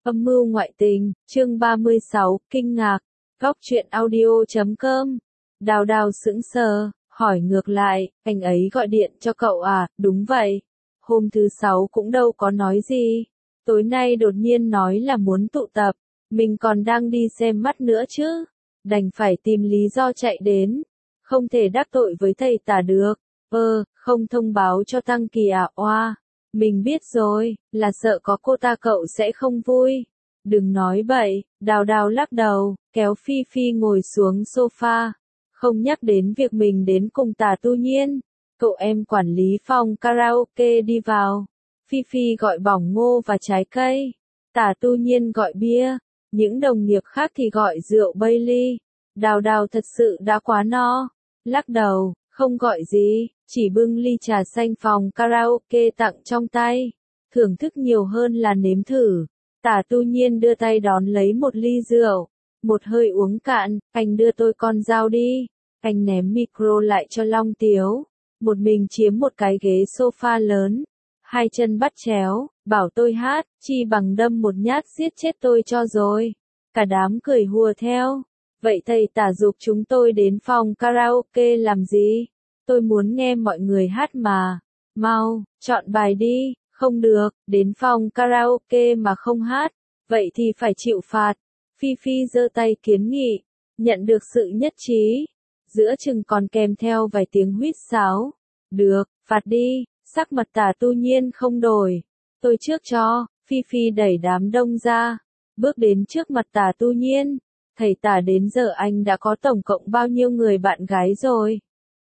Âm mưu ngoại tình, chương 36, kinh ngạc. Góc truyện audio.com. Đào Đào sững sờ, hỏi ngược lại, anh ấy gọi điện cho cậu à? Đúng vậy. Hôm thứ Sáu cũng đâu có nói gì. Tối nay đột nhiên nói là muốn tụ tập. Mình còn đang đi xem mắt nữa chứ. Đành phải tìm lý do chạy đến. Không thể đắc tội với thầy tả được. Không thông báo cho Tăng Kỳ à? Oa. Mình biết rồi, là sợ có cô ta cậu sẽ không vui. Đừng nói bậy, Đào Đào lắc đầu, kéo Phi Phi ngồi xuống sofa. Không nhắc đến việc mình đến cùng Tả Tu Nhiên. Cậu em quản lý phòng karaoke đi vào. Phi Phi gọi bỏng ngô và trái cây. Tả Tu Nhiên gọi bia. Những đồng nghiệp khác thì gọi rượu Bailey. Đào Đào thật sự đã quá no. Lắc đầu, không gọi gì, chỉ bưng ly trà xanh phòng karaoke tặng trong tay. Thưởng thức nhiều hơn là nếm thử. Tả Tu Nhiên đưa tay đón lấy một ly rượu. Một hơi uống cạn, anh đưa tôi con dao đi. Anh ném micro lại cho Long Tiếu. Một mình chiếm một cái ghế sofa lớn. Hai chân bắt chéo, bảo tôi hát, chi bằng đâm một nhát giết chết tôi cho rồi. Cả đám cười hùa theo. Vậy thầy Tả giục chúng tôi đến phòng karaoke làm gì? Tôi muốn nghe mọi người hát mà. Mau, chọn bài đi. Không được, đến phòng karaoke mà không hát. Vậy thì phải chịu phạt. Phi Phi giơ tay kiến nghị. Nhận được sự nhất trí. Giữa chừng còn kèm theo vài tiếng huýt sáo. Được, phạt đi. Sắc mặt Tả Tu Nhiên không đổi. Tôi trước cho. Phi Phi đẩy đám đông ra. Bước đến trước mặt Tả Tu Nhiên. Thầy Tả, đến giờ anh đã có tổng cộng bao nhiêu người bạn gái rồi?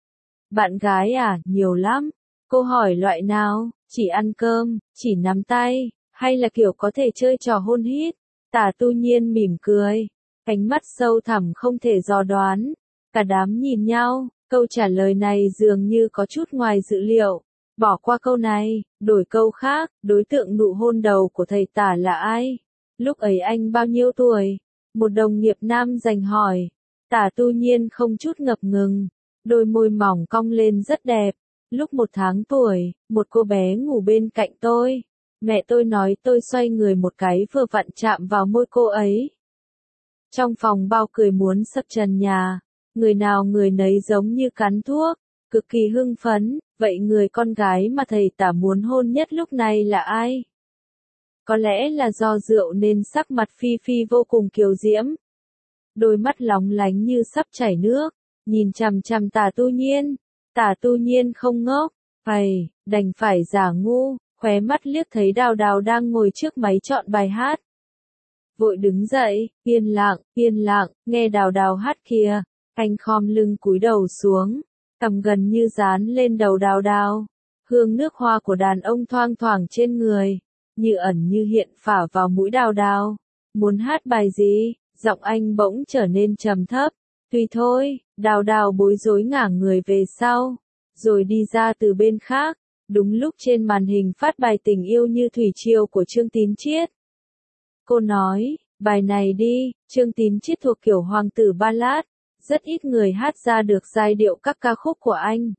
Bạn gái à? Nhiều lắm. Cô hỏi loại nào? Chỉ ăn cơm, chỉ nắm tay, hay là kiểu có thể chơi trò hôn hít? Tả Tu Nhiên mỉm cười. Ánh mắt sâu thẳm không thể dò đoán. Cả đám nhìn nhau. Câu trả lời này dường như có chút ngoài dự liệu. Bỏ qua câu này, đổi câu khác. Đối tượng nụ hôn đầu của thầy Tả là ai? Lúc ấy anh bao nhiêu tuổi? Một đồng nghiệp nam giành hỏi. Tả Tu Nhiên không chút ngập ngừng. Đôi môi mỏng cong lên rất đẹp. Lúc 1 tháng tuổi, một cô bé ngủ bên cạnh tôi. Mẹ tôi nói tôi xoay người một cái vừa vặn chạm vào môi cô ấy. Trong phòng bao cười muốn sập trần nhà. Người nào người nấy giống như cắn thuốc. Cực kỳ hưng phấn. Vậy người con gái mà thầy Tả muốn hôn nhất lúc này là ai? Có lẽ là do rượu nên sắc mặt Phi Phi vô cùng kiều diễm. Đôi mắt lóng lánh như sắp chảy nước. Nhìn chằm chằm Tả Tu Nhiên. Tả Tu Nhiên không ngốc. Đành phải giả ngu. Khóe mắt liếc thấy Đào Đào đang ngồi trước máy chọn bài hát. Vội đứng dậy. Yên lặng, nghe Đào Đào hát kìa. Anh khom lưng cúi đầu xuống. Cằm gần như dán lên đầu Đào Đào. Hương nước hoa của đàn ông thoang thoảng trên người. Như ẩn như hiện phả vào mũi Đào Đào. Muốn hát bài gì? Giọng anh bỗng trở nên trầm thấp. Tùy thôi. Đào Đào bối rối ngả người về sau. Rồi đi ra từ bên khác. Đúng lúc trên màn hình phát bài Tình Yêu Như Thủy Triều của Trương Tín Chiết. Cô nói, bài này đi. Trương Tín Chiết thuộc kiểu hoàng tử ballad. Rất ít người hát ra được giai điệu các ca khúc của anh.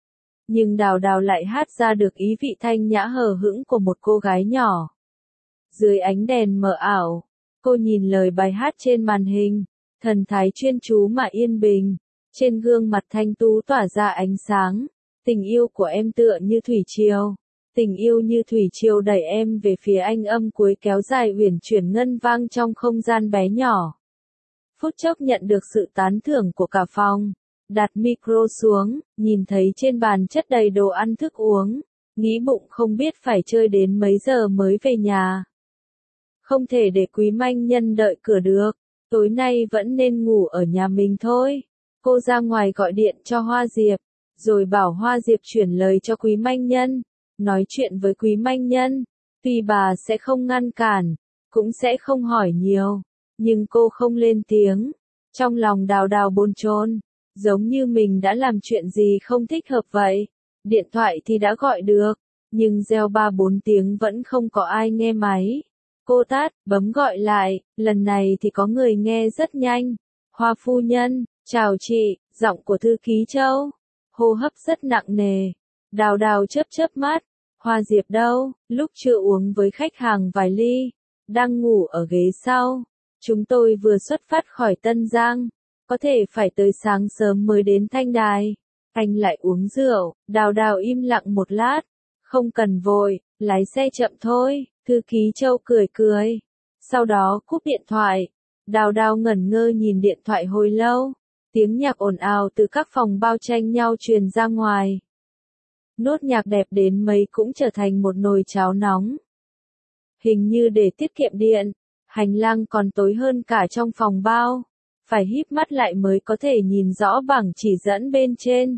Nhưng Đào Đào lại hát ra được ý vị thanh nhã hờ hững của một cô gái nhỏ. Dưới ánh đèn mờ ảo, cô nhìn lời bài hát trên màn hình, thần thái chuyên chú mà yên bình. Trên gương mặt thanh tú tỏa ra ánh sáng. Tình yêu của em tựa như thủy triều. Tình yêu như thủy triều đẩy em về phía anh, âm cuối kéo dài uyển chuyển ngân vang trong không gian bé nhỏ. Phút chốc nhận được sự tán thưởng của cả phòng. Đặt micro xuống, nhìn thấy trên bàn chất đầy đồ ăn thức uống. Nghĩ bụng không biết phải chơi đến mấy giờ mới về nhà. Không thể để Quý Manh Nhân đợi cửa được. Tối nay vẫn nên ngủ ở nhà mình thôi. Cô ra ngoài gọi điện cho Hoa Diệp. Rồi bảo Hoa Diệp chuyển lời cho Quý Manh Nhân. Nói chuyện với Quý Manh Nhân. Tuy bà sẽ không ngăn cản. Cũng sẽ không hỏi nhiều. Nhưng cô không lên tiếng. Trong lòng Đào Đào bồn chồn. Giống như mình đã làm chuyện gì không thích hợp vậy. Điện thoại thì đã gọi được. Nhưng reo 3-4 tiếng vẫn không có ai nghe máy. Cô tát, bấm gọi lại. Lần này thì có người nghe rất nhanh. Hoa phu nhân, chào chị. Giọng của thư ký Châu. Hô hấp rất nặng nề. Đào Đào chớp chớp mắt. Hoa Diệp đâu? Lúc chưa uống với khách hàng vài ly. đang ngủ ở ghế sau. Chúng tôi vừa xuất phát khỏi Tân Giang, có thể phải tới sáng sớm mới đến Thanh Đài. Anh lại uống rượu, Đào Đào im lặng một lát. Không cần vội, lái xe chậm thôi, thư ký Châu cười cười. Sau đó cúp điện thoại. Đào Đào ngẩn ngơ nhìn điện thoại hồi lâu. Tiếng nhạc ồn ào từ các phòng bao tranh nhau truyền ra ngoài. Nốt nhạc đẹp đến mấy cũng trở thành một nồi cháo nóng. Hình như để tiết kiệm điện, hành lang còn tối hơn cả trong phòng bao. Phải híp mắt lại mới có thể nhìn rõ bảng chỉ dẫn bên trên.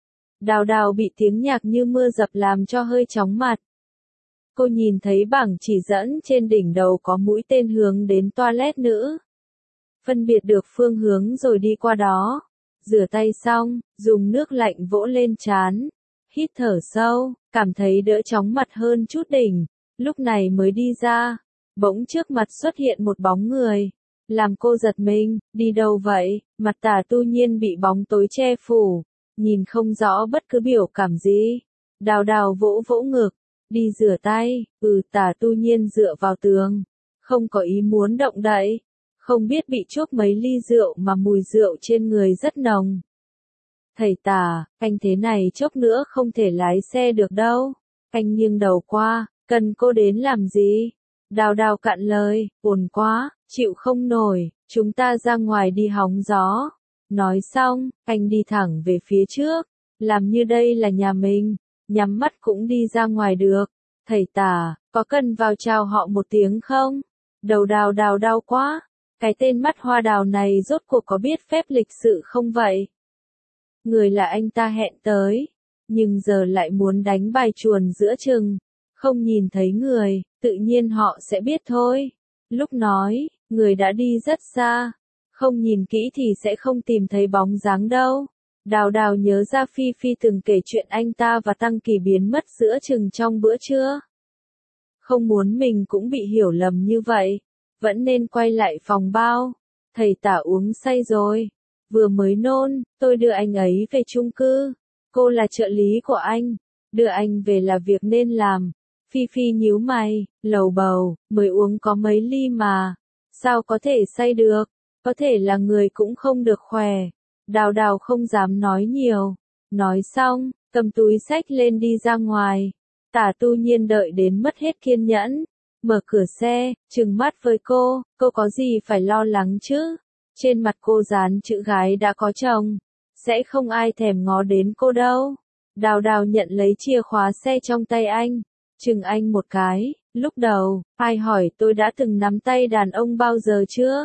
Đào Đào bị tiếng nhạc như mưa dập làm cho hơi chóng mặt. Cô nhìn thấy bảng chỉ dẫn trên đỉnh đầu có mũi tên hướng đến toilet nữ. Phân biệt được phương hướng rồi đi qua đó. Rửa tay xong, dùng nước lạnh vỗ lên trán. Hít thở sâu, cảm thấy đỡ chóng mặt hơn chút đỉnh. Lúc này mới đi ra. Bỗng trước mặt xuất hiện một bóng người. Làm cô giật mình, đi đâu vậy? Mặt Tả Tu Nhiên bị bóng tối che phủ. Nhìn không rõ bất cứ biểu cảm gì. Đào Đào vỗ vỗ ngực. Đi rửa tay. Tả Tu Nhiên dựa vào tường. Không có ý muốn động đậy. Không biết bị chuốc mấy ly rượu mà mùi rượu trên người rất nồng. Thầy Tả, anh thế này chốc nữa không thể lái xe được đâu. Anh nghiêng đầu qua, cần cô đến làm gì? Đào Đào cạn lời, ồn quá, chịu không nổi, chúng ta ra ngoài đi hóng gió. Nói xong, anh đi thẳng về phía trước, làm như đây là nhà mình, nhắm mắt cũng đi ra ngoài được. Thầy Tả, có cần vào chào họ một tiếng không? Đầu Đào Đào đau quá, cái tên mắt hoa đào này rốt cuộc có biết phép lịch sự không vậy? Người là anh ta hẹn tới, nhưng giờ lại muốn đánh bài chuồn giữa chừng, không nhìn thấy người, tự nhiên họ sẽ biết thôi. Lúc nói, người đã đi rất xa, không nhìn kỹ thì sẽ không tìm thấy bóng dáng đâu. Đào Đào nhớ ra Phi Phi từng kể chuyện anh ta và Tăng Kỳ biến mất giữa chừng trong bữa trưa. Không muốn mình cũng bị hiểu lầm như vậy, vẫn nên quay lại phòng bao. Thầy Tả uống say rồi, vừa mới nôn, tôi đưa anh ấy về chung cư. Cô là trợ lý của anh, đưa anh về là việc nên làm. Phi Phi nhíu mày, lầu bầu, mới uống có mấy ly mà, sao có thể say được, có thể là người cũng không được khỏe. Đào Đào không dám nói nhiều, nói xong, cầm túi xách lên đi ra ngoài. Tả Tu Nhiên đợi đến mất hết kiên nhẫn, mở cửa xe, trừng mắt với cô có gì phải lo lắng chứ? Trên mặt cô dán chữ gái đã có chồng, sẽ không ai thèm ngó đến cô đâu. Đào Đào nhận lấy chìa khóa xe trong tay anh, chừng anh một cái. Lúc đầu, ai hỏi tôi đã từng nắm tay đàn ông bao giờ chưa?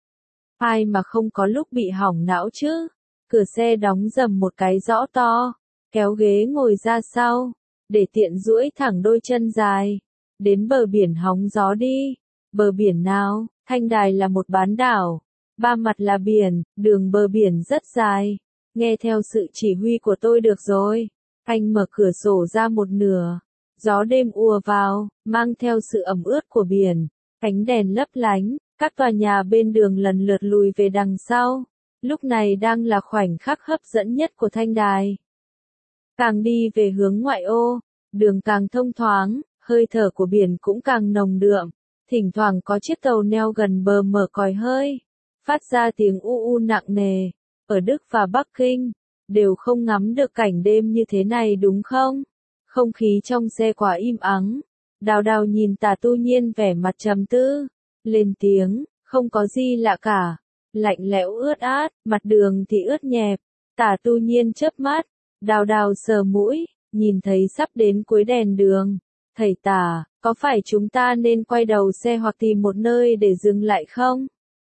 Ai mà không có lúc bị hỏng não chứ? Cửa xe đóng rầm một cái rõ to, kéo ghế ngồi ra sau, để tiện duỗi thẳng đôi chân dài. Đến bờ biển hóng gió đi. Bờ biển nào? Thanh Đài là một bán đảo, ba mặt là biển, đường bờ biển rất dài. Nghe theo sự chỉ huy của tôi được rồi. Anh mở cửa sổ ra một nửa. Gió đêm ùa vào, mang theo sự ẩm ướt của biển. Ánh đèn lấp lánh, các tòa nhà bên đường lần lượt lùi về đằng sau. Lúc này đang là khoảnh khắc hấp dẫn nhất của Thanh Đài. Càng đi về hướng ngoại ô, đường càng thông thoáng, hơi thở của biển cũng càng nồng đượm. Thỉnh thoảng có chiếc tàu neo gần bờ mở còi hơi, phát ra tiếng u u nặng nề. Ở Đức và Bắc Kinh, đều không ngắm được cảnh đêm như thế này đúng không? Không khí trong xe quá im ắng. Đào Đào nhìn Tả Tu Nhiên vẻ mặt trầm tư, lên tiếng, không có gì lạ cả. Lạnh lẽo ướt át, mặt đường thì ướt nhẹp. Tả Tu Nhiên chớp mắt, Đào Đào sờ mũi, nhìn thấy sắp đến cuối đèn đường. Thầy Tả, có phải chúng ta nên quay đầu xe hoặc tìm một nơi để dừng lại không?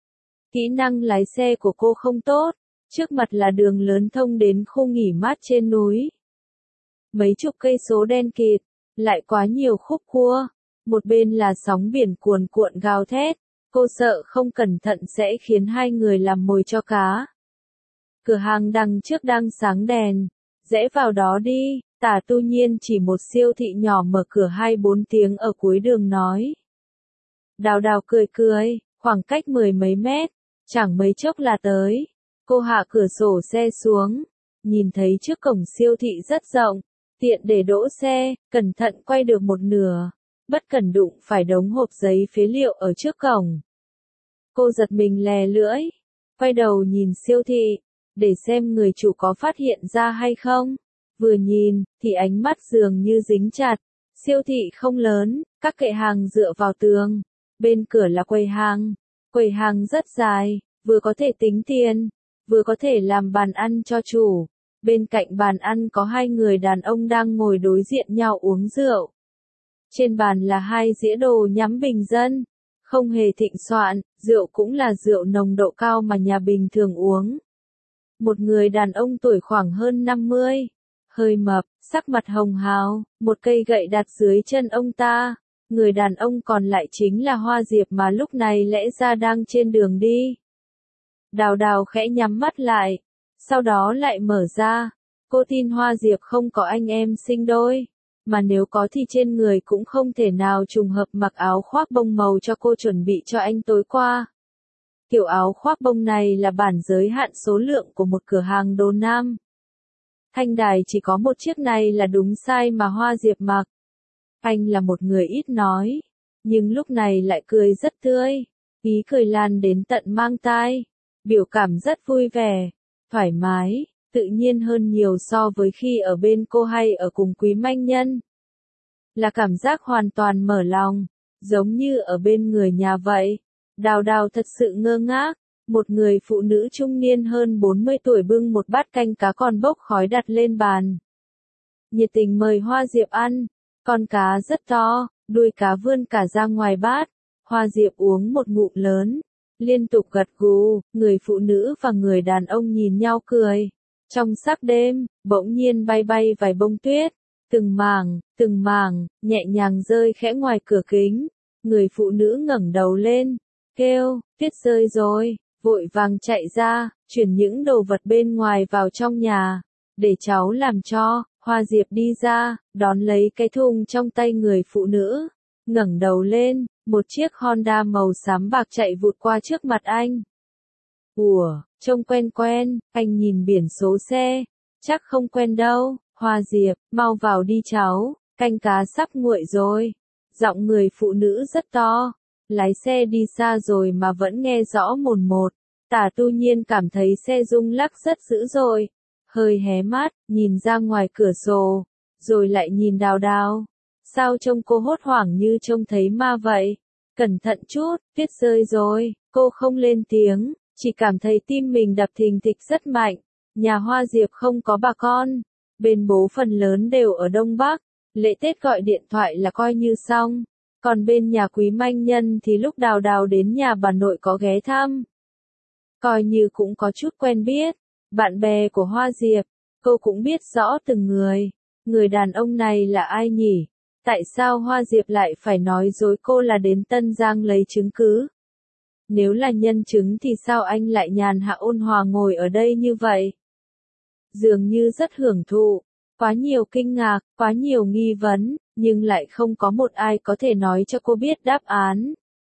Kỹ năng lái xe của cô không tốt. Trước mặt là đường lớn thông đến khu nghỉ mát trên núi. Mấy chục cây số đen kịt, lại quá nhiều khúc cua. Một bên là sóng biển cuồn cuộn gào thét. Cô sợ không cẩn thận sẽ khiến hai người làm mồi cho cá. Cửa hàng đằng trước đang sáng đèn. Rẽ vào đó đi. Tả Tu Nhiên chỉ một siêu thị nhỏ mở cửa 24 tiếng ở cuối đường nói. Đào Đào cười cười, khoảng cách mười mấy mét, chẳng mấy chốc là tới. Cô hạ cửa sổ xe xuống, nhìn thấy trước cổng siêu thị rất rộng, tiện để đỗ xe, cẩn thận quay được một nửa. bất cẩn đụng phải đống hộp giấy phế liệu ở trước cổng. Cô giật mình lè lưỡi, quay đầu nhìn siêu thị, để xem người chủ có phát hiện ra hay không. Vừa nhìn, thì ánh mắt dường như dính chặt. Siêu thị không lớn, các kệ hàng dựa vào tường. Bên cửa là quầy hàng. Quầy hàng rất dài, vừa có thể tính tiền, vừa có thể làm bàn ăn cho chủ. Bên cạnh bàn ăn có hai người đàn ông đang ngồi đối diện nhau uống rượu. Trên bàn là hai dĩa đồ nhắm bình dân. Không hề thịnh soạn, rượu cũng là rượu nồng độ cao mà nhà bình thường uống. Một người đàn ông tuổi khoảng hơn 50, hơi mập, sắc mặt hồng hào, một cây gậy đặt dưới chân ông ta. Người đàn ông còn lại chính là Hoa Diệp mà lúc này lẽ ra đang trên đường đi. Đào Đào khẽ nhắm mắt lại, sau đó lại mở ra. Cô tin Hoa Diệp không có anh em sinh đôi, mà nếu có thì trên người cũng không thể nào trùng hợp mặc áo khoác bông màu cho cô chuẩn bị cho anh tối qua. Kiểu áo khoác bông này là bản giới hạn số lượng của một cửa hàng đồ nam. Thanh đài chỉ có một chiếc này là đúng size mà Hoa Diệp mặc. Anh là một người ít nói, nhưng lúc này lại cười rất tươi, ý cười lan đến tận mang tai, biểu cảm rất vui vẻ, thoải mái, tự nhiên hơn nhiều so với khi ở bên cô hay ở cùng Quý Manh Nhân. Là cảm giác hoàn toàn mở lòng, giống như ở bên người nhà vậy. Đào Đào thật sự ngơ ngác, một người phụ nữ trung niên hơn 40 tuổi bưng một bát canh cá còn bốc khói đặt lên bàn. Nhiệt tình mời Hoa Diệp ăn, con cá rất to, đuôi cá vươn cả ra ngoài bát. Hoa Diệp uống một ngụm lớn, liên tục gật gù, người phụ nữ và người đàn ông nhìn nhau cười. Trong sắc đêm, bỗng nhiên bay bay vài bông tuyết, từng mảng, nhẹ nhàng rơi khẽ ngoài cửa kính. Người phụ nữ ngẩng đầu lên, kêu, tuyết rơi rồi, vội vàng chạy ra, chuyển những đồ vật bên ngoài vào trong nhà, để cháu làm cho. Hoa Diệp đi ra, đón lấy cái thùng trong tay người phụ nữ, ngẩng đầu lên, một chiếc Honda màu xám bạc chạy vụt qua trước mặt anh. Ủa, trông quen quen, anh nhìn biển số xe, chắc không quen đâu. Hoa Diệp, mau vào đi cháu, canh cá sắp nguội rồi. Giọng người phụ nữ rất to, lái xe đi xa rồi mà vẫn nghe rõ mồn một. Tả Tu Nhiên cảm thấy xe rung lắc rất dữ dội, hơi hé mắt, nhìn ra ngoài cửa sổ, rồi lại nhìn Đào Đào. Sao trông cô hốt hoảng như trông thấy ma vậy? Cẩn thận chút, tuyết rơi rồi. Cô không lên tiếng, chỉ cảm thấy tim mình đập thình thịch rất mạnh. Nhà Hoa Diệp không có bà con, bên bố phần lớn đều ở Đông Bắc, lễ Tết gọi điện thoại là coi như xong. Còn bên nhà Quý Manh Nhân thì lúc Đào Đào đến nhà bà nội có ghé thăm, coi như cũng có chút quen biết. Bạn bè của Hoa Diệp, cô cũng biết rõ từng người. Người đàn ông này là ai nhỉ? Tại sao Hoa Diệp lại phải nói dối cô là đến Tân Giang lấy chứng cứ? Nếu là nhân chứng thì sao anh lại nhàn hạ ôn hòa ngồi ở đây như vậy? Dường như rất hưởng thụ, quá nhiều kinh ngạc, quá nhiều nghi vấn, nhưng lại không có một ai có thể nói cho cô biết đáp án.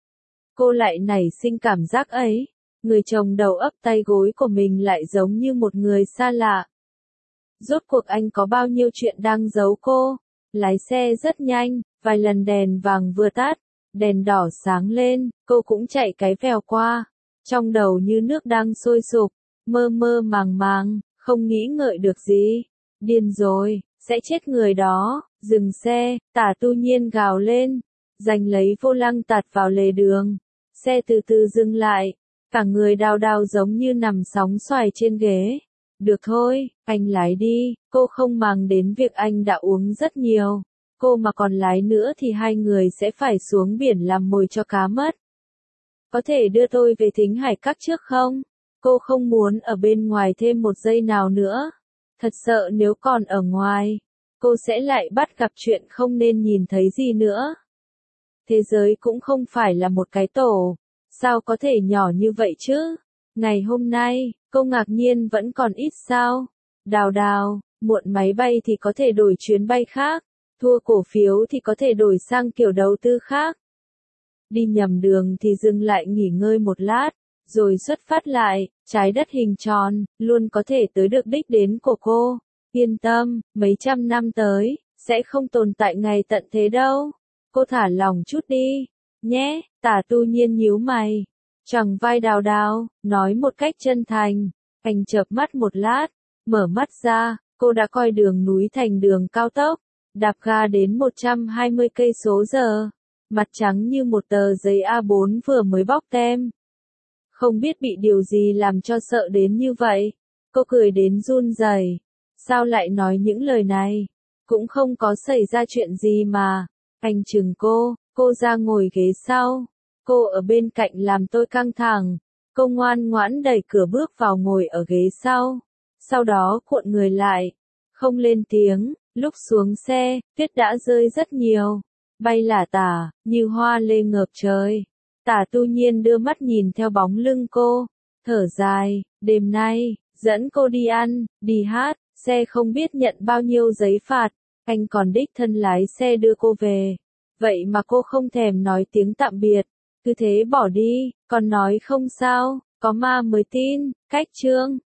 Cô lại nảy sinh cảm giác ấy. Người chồng đầu ấp tay gối của mình lại giống như một người xa lạ. Rốt cuộc anh có bao nhiêu chuyện đang giấu cô? Lái xe rất nhanh, vài lần đèn vàng vừa tắt, đèn đỏ sáng lên, cô cũng chạy cái vèo qua. Trong đầu như nước đang sôi sục, mơ mơ màng màng, không nghĩ ngợi được gì. Điên rồi, sẽ chết người đó. Dừng xe, Tả Tu Nhiên gào lên, giành lấy vô lăng tạt vào lề đường. Xe từ từ dừng lại. Cả người Đào Đào giống như nằm sóng xoài trên ghế. Được thôi, anh lái đi. Cô không màng đến việc anh đã uống rất nhiều. Cô mà còn lái nữa thì hai người sẽ phải xuống biển làm mồi cho cá mất. Có thể đưa tôi về Thính Hải Các trước không? Cô không muốn ở bên ngoài thêm một giây nào nữa. Thật sợ nếu còn ở ngoài, cô sẽ lại bắt gặp chuyện không nên nhìn thấy gì nữa. Thế giới cũng không phải là một cái tổ. Sao có thể nhỏ như vậy chứ? Ngày hôm nay, cô ngạc nhiên vẫn còn ít sao? Đào Đào, muộn máy bay thì có thể đổi chuyến bay khác, thua cổ phiếu thì có thể đổi sang kiểu đầu tư khác. Đi nhầm đường thì dừng lại nghỉ ngơi một lát, rồi xuất phát lại. Trái đất hình tròn, luôn có thể tới được đích đến của cô. Yên tâm, mấy trăm năm tới, sẽ không tồn tại ngày tận thế đâu. Cô thả lòng chút đi, nhé, Tả Tu Nhiên nhíu mày. Chẳng vai Đào Đào, nói một cách chân thành. Anh chợp mắt một lát, mở mắt ra, cô đã coi đường núi thành đường cao tốc, đạp ga đến 120 cây số giờ, mặt trắng như một tờ giấy A4 vừa mới bóc tem. Không biết bị điều gì làm cho sợ đến như vậy. Cô cười đến run rẩy. Sao lại nói những lời này? Cũng không có xảy ra chuyện gì mà. Anh chừng cô ra ngồi ghế sau. Cô ở bên cạnh làm tôi căng thẳng. Cô ngoan ngoãn đẩy cửa bước vào ngồi ở ghế sau. Sau đó cuộn người lại. Không lên tiếng, lúc xuống xe, tuyết đã rơi rất nhiều. Bay lả tả, như hoa lê ngợp trời. Tả Tu Nhiên đưa mắt nhìn theo bóng lưng cô. Thở dài, đêm nay, dẫn cô đi ăn, đi hát, xe không biết nhận bao nhiêu giấy phạt. Anh còn đích thân lái xe đưa cô về. Vậy mà cô không thèm nói tiếng tạm biệt. Cứ thế bỏ đi, còn nói không sao, có ma mới tin, cách chương.